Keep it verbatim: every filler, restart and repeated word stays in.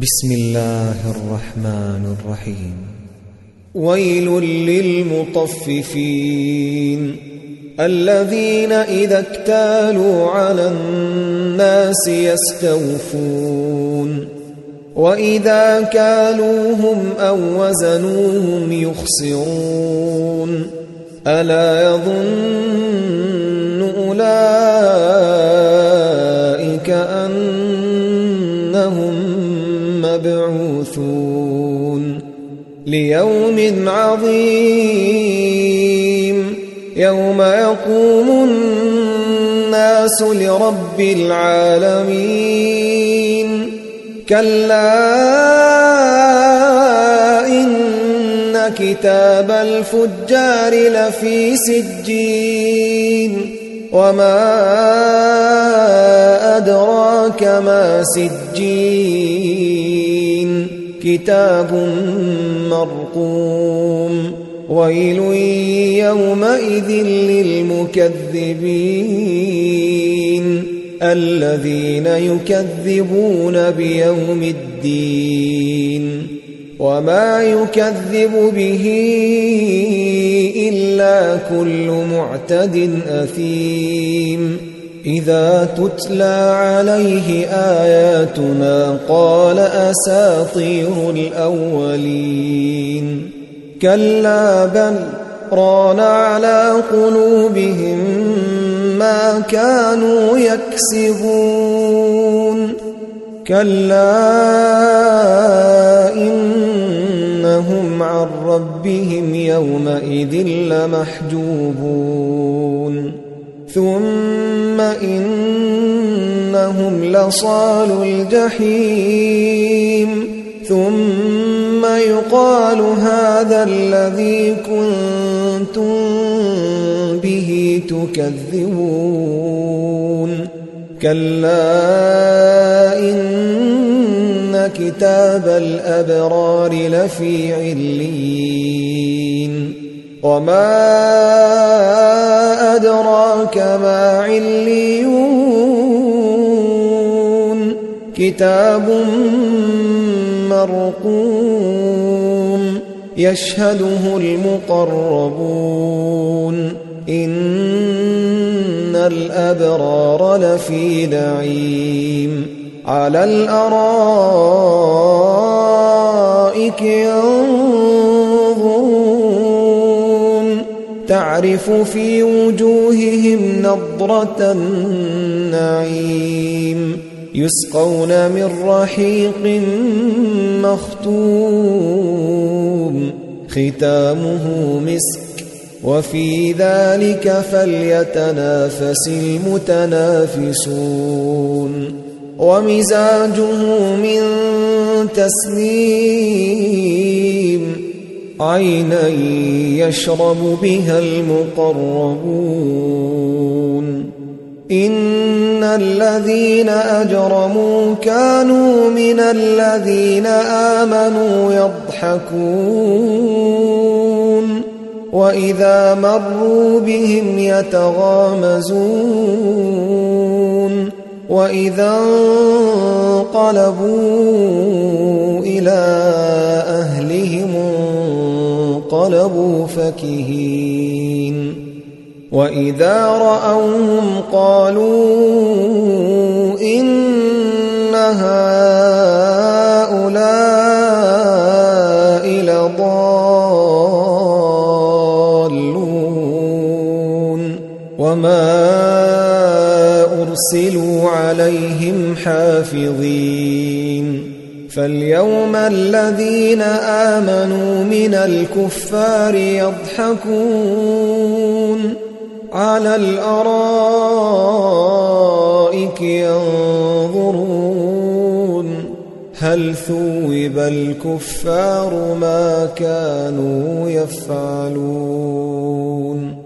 بسم الله الرحمن الرحيم. ويل للمطففين الذين إذا اكتالوا على الناس يستوفون وإذا كالوهم أو وزنوهم يخسرون ألا يظن أولئك أنهم مبعوثون ليوم عظيم يوم يقوم الناس لرب العالمين كلا إن كتاب الفجار لفي سجين وما أدراك ما سجين كتاب مرقوم ويل يومئذ للمكذبين الذين يكذبون بيوم الدين وما يكذب به إلا كل معتد أثيم إذا تتلى عليه آياتنا قال أساطير الأولين كلا بل ران على قلوبهم ما كانوا يكسبون كلا إنهم عن ربهم يومئذ لمحجوبون ثم إنهم لصالوا الجحيم ثم يقال هذا الذي كنتم به تكذبون كلا إن كتاب الأبرار لفي عليين وما أدراك ما عليون كتاب مرقوم يشهده المقربون إن الأبرار لفي نعيم على الأرائك ينظرون تعرف في وجوههم نضرة النعيم يسقون من رحيق مختوم ختامه مسك وفي ذلك فليتنافس المتنافسون ومزاجه من تسنيم عينا يشرب بها المقربون إن الذين أجرموا كانوا من الذين آمنوا يضحكون وإذا مروا بهم يتغامزون وإذا انقلبوا إلى أهلهم انقلبوا فكهين وإذا رأوهم قالوا إن هؤلاء لضالون وما أرسلوا عليهم حافظين فاليوم الذين آمنوا من الكفار يضحكون على الأرائك ينظرون هل ثوب الكفار ما كانوا يفعلون